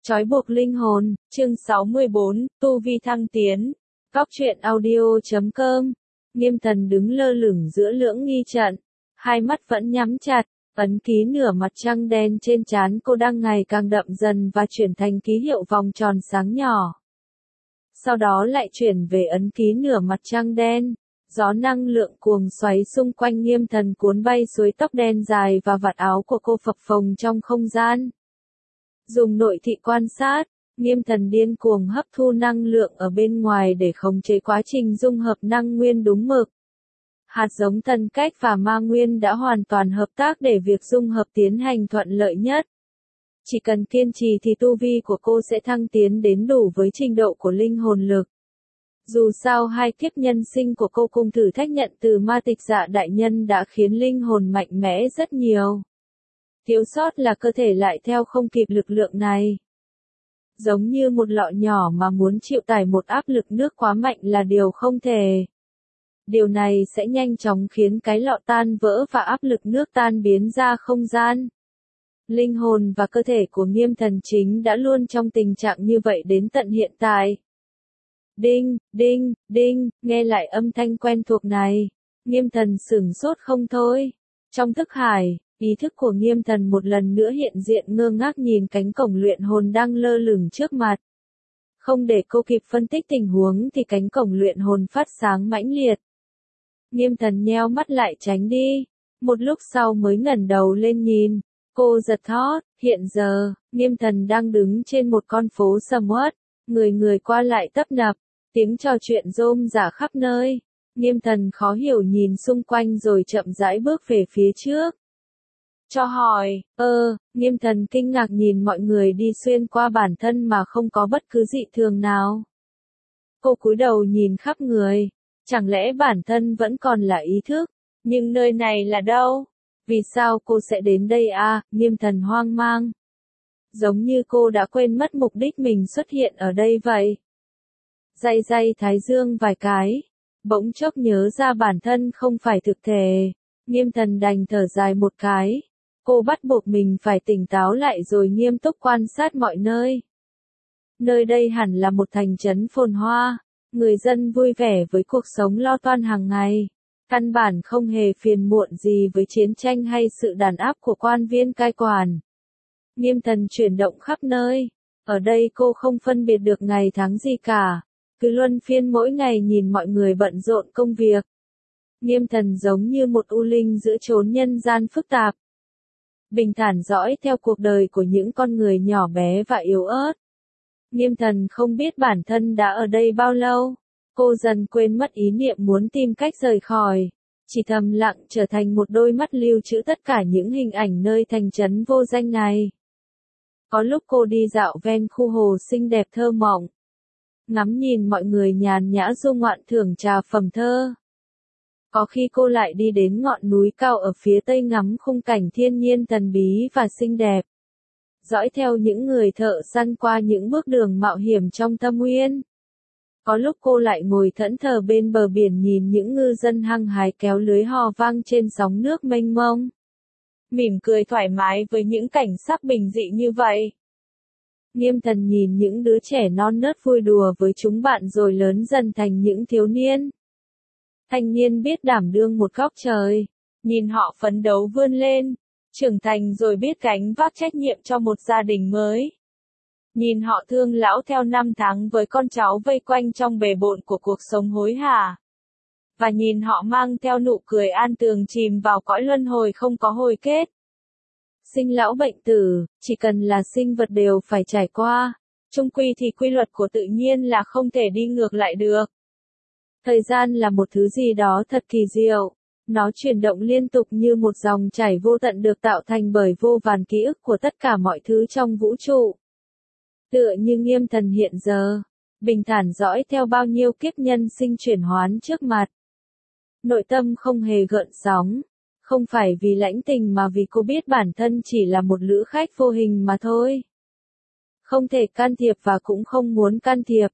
Trói buộc linh hồn, chương 64, tu vi thăng tiến. Góc truyện audio.com. Nghiêm Thần đứng lơ lửng giữa lưỡng nghi trận, hai mắt vẫn nhắm chặt, ấn ký nửa mặt trăng đen trên trán cô đang ngày càng đậm dần và chuyển thành ký hiệu vòng tròn sáng nhỏ. Sau đó lại chuyển về ấn ký nửa mặt trăng đen. Gió năng lượng cuồng xoáy xung quanh Nghiêm Thần cuốn bay suối tóc đen dài và vạt áo của cô phập phồng trong không gian. Dùng nội thị quan sát, Nghiêm Thần điên cuồng hấp thu năng lượng ở bên ngoài để khống chế quá trình dung hợp năng nguyên đúng mực. Hạt giống thần cách và ma nguyên đã hoàn toàn hợp tác để việc dung hợp tiến hành thuận lợi nhất. Chỉ cần kiên trì thì tu vi của cô sẽ thăng tiến đến đủ với trình độ của linh hồn lực. Dù sao hai kiếp nhân sinh của cô cùng thử thách nhận từ ma tịch dạ đại nhân đã khiến linh hồn mạnh mẽ rất nhiều. Thiếu sót là cơ thể lại theo không kịp lực lượng này. Giống như một lọ nhỏ mà muốn chịu tải một áp lực nước quá mạnh là điều không thể. Điều này sẽ nhanh chóng khiến cái lọ tan vỡ và áp lực nước tan biến ra không gian. Linh hồn và cơ thể của Nghiêm Thần chính đã luôn trong tình trạng như vậy đến tận hiện tại. Đinh, đinh, đinh, nghe lại âm thanh quen thuộc này. Nghiêm Thần sửng sốt không thôi. Trong thức hải, ý thức của Nghiêm Thần một lần nữa hiện diện ngơ ngác nhìn cánh cổng luyện hồn đang lơ lửng trước mặt. Không để cô kịp phân tích tình huống thì cánh cổng luyện hồn phát sáng mãnh liệt. Nghiêm Thần nheo mắt lại tránh đi. Một lúc sau mới ngẩng đầu lên nhìn. Cô giật thót, hiện giờ, Nghiêm Thần đang đứng trên một con phố sầm uất. Người qua lại tấp nập, tiếng trò chuyện rôm rả khắp nơi. Nghiêm Thần khó hiểu nhìn xung quanh rồi chậm rãi bước về phía trước. Cho hỏi, Nghiêm Thần kinh ngạc nhìn mọi người đi xuyên qua bản thân mà không có bất cứ dị thường nào. Cô cúi đầu nhìn khắp người, chẳng lẽ bản thân vẫn còn là ý thức, nhưng nơi này là đâu? Vì sao cô sẽ đến đây à? Nghiêm Thần hoang mang. Giống như cô đã quên mất mục đích mình xuất hiện ở đây vậy. Day thái dương vài cái, bỗng chốc nhớ ra bản thân không phải thực thể. Nghiêm Thần đành thở dài một cái. Cô bắt buộc mình phải tỉnh táo lại rồi nghiêm túc quan sát mọi nơi. Nơi đây hẳn là một thành trấn phồn hoa, người dân vui vẻ với cuộc sống lo toan hàng ngày. Căn bản không hề phiền muộn gì với chiến tranh hay sự đàn áp của quan viên cai quản. Nghiêm Thần chuyển động khắp nơi. Ở đây cô không phân biệt được ngày tháng gì cả. Cứ luân phiên mỗi ngày nhìn mọi người bận rộn công việc. Nghiêm Thần giống như một u linh giữa chốn nhân gian phức tạp. Bình thản dõi theo cuộc đời của những con người nhỏ bé và yếu ớt. Nghiêm Thần không biết bản thân đã ở đây bao lâu. Cô dần quên mất ý niệm muốn tìm cách rời khỏi. Chỉ thầm lặng trở thành một đôi mắt lưu trữ tất cả những hình ảnh nơi thành trấn vô danh này. Có lúc cô đi dạo ven khu hồ xinh đẹp thơ mộng. Ngắm nhìn mọi người nhàn nhã du ngoạn thưởng trà phẩm thơ. Có khi cô lại đi đến ngọn núi cao ở phía tây ngắm khung cảnh thiên nhiên thần bí và xinh đẹp. Dõi theo những người thợ săn qua những bước đường mạo hiểm trong thâm uyên. Có lúc cô lại ngồi thẫn thờ bên bờ biển nhìn những ngư dân hăng hái kéo lưới hò vang trên sóng nước mênh mông. Mỉm cười thoải mái với những cảnh sắc bình dị như vậy. Nghiêm Thần nhìn những đứa trẻ non nớt vui đùa với chúng bạn rồi lớn dần thành những thiếu niên. Thanh niên biết đảm đương một góc trời. Nhìn họ phấn đấu vươn lên, trưởng thành rồi biết gánh vác trách nhiệm cho một gia đình mới. Nhìn họ thương lão theo năm tháng với con cháu vây quanh trong bề bộn của cuộc sống hối hả. Và nhìn họ mang theo nụ cười an tường chìm vào cõi luân hồi không có hồi kết. Sinh lão bệnh tử, chỉ cần là sinh vật đều phải trải qua. Chung quy thì quy luật của tự nhiên là không thể đi ngược lại được. Thời gian là một thứ gì đó thật kỳ diệu. Nó chuyển động liên tục như một dòng chảy vô tận được tạo thành bởi vô vàn ký ức của tất cả mọi thứ trong vũ trụ. Tựa như Nghiêm Thần hiện giờ, bình thản dõi theo bao nhiêu kiếp nhân sinh chuyển hoán trước mặt. Nội tâm không hề gợn sóng, không phải vì lãnh tình mà vì cô biết bản thân chỉ là một lữ khách vô hình mà thôi. Không thể can thiệp và cũng không muốn can thiệp.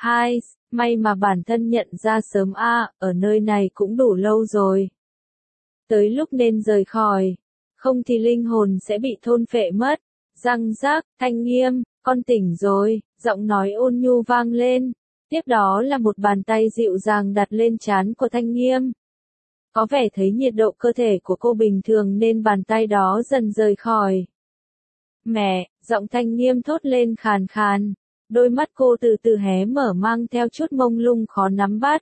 May mà bản thân nhận ra sớm ở nơi này cũng đủ lâu rồi. Tới lúc nên rời khỏi, không thì linh hồn sẽ bị thôn phệ mất. Răng rác, Thanh Nghiêm, con tỉnh rồi, giọng nói ôn nhu vang lên. Tiếp đó là một bàn tay dịu dàng đặt lên trán của Thanh Nghiêm. Có vẻ thấy nhiệt độ cơ thể của cô bình thường nên bàn tay đó dần rời khỏi. Mẹ, giọng Thanh Nghiêm thốt lên khàn khàn. Đôi mắt cô từ từ hé mở mang theo chút mông lung khó nắm bắt.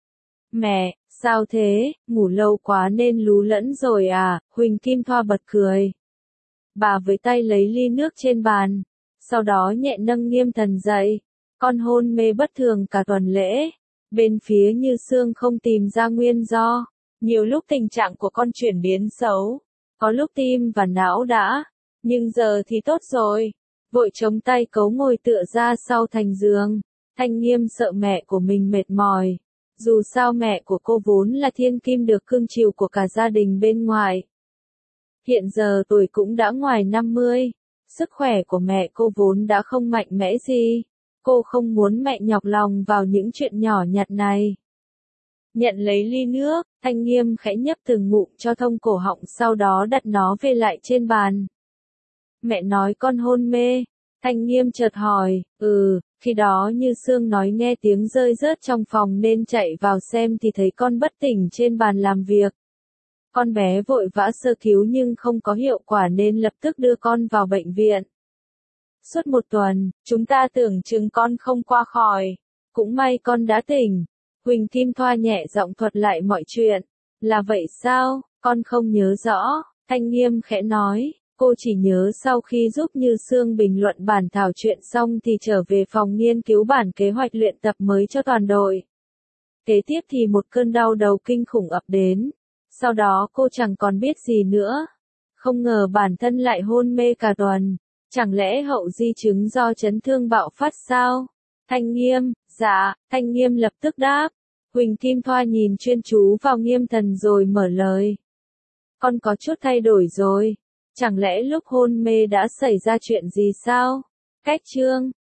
Mẹ, sao thế, ngủ lâu quá nên lú lẫn rồi à, Huỳnh Kim Thoa bật cười. Bà với tay lấy ly nước trên bàn, sau đó nhẹ nâng Nghiêm Thần dậy. Con hôn mê bất thường cả tuần lễ. Bên phía Như Sương không tìm ra nguyên do. Nhiều lúc tình trạng của con chuyển biến xấu. Có lúc tim và não đã. Nhưng giờ thì tốt rồi. Vội chống tay cấu ngồi tựa ra sau thành giường. Thanh Nghiêm sợ mẹ của mình mệt mỏi. Dù sao mẹ của cô vốn là thiên kim được cưng chiều của cả gia đình bên ngoài. Hiện giờ tuổi cũng đã ngoài 50. Sức khỏe của mẹ cô vốn đã không mạnh mẽ gì. Cô không muốn mẹ nhọc lòng vào những chuyện nhỏ nhặt này. Nhận lấy ly nước, Thanh Nghiêm khẽ nhấp từng ngụm cho thông cổ họng sau đó đặt nó về lại trên bàn. Mẹ nói con hôn mê. Thanh Nghiêm chợt hỏi, khi đó Như Sương nói nghe tiếng rơi rớt trong phòng nên chạy vào xem thì thấy con bất tỉnh trên bàn làm việc. Con bé vội vã sơ cứu nhưng không có hiệu quả nên lập tức đưa con vào bệnh viện. Suốt một tuần, chúng ta tưởng chừng con không qua khỏi. Cũng may con đã tỉnh. Huỳnh Kim Thoa nhẹ giọng thuật lại mọi chuyện. Là vậy sao, con không nhớ rõ, Thanh Nghiêm khẽ nói. Cô chỉ nhớ sau khi giúp Như Sương bình luận bản thảo chuyện xong thì trở về phòng nghiên cứu bản kế hoạch luyện tập mới cho toàn đội. Kế tiếp thì một cơn đau đầu kinh khủng ập đến. Sau đó cô chẳng còn biết gì nữa. Không ngờ bản thân lại hôn mê cả tuần. Chẳng lẽ hậu di chứng do chấn thương bạo phát sao? Thanh Nghiêm, dạ, Thanh Nghiêm lập tức đáp. Huỳnh Kim Thoa nhìn chuyên chú vào Nghiêm Thần rồi mở lời. Con có chút thay đổi rồi. Chẳng lẽ lúc hôn mê đã xảy ra chuyện gì sao? Cách chương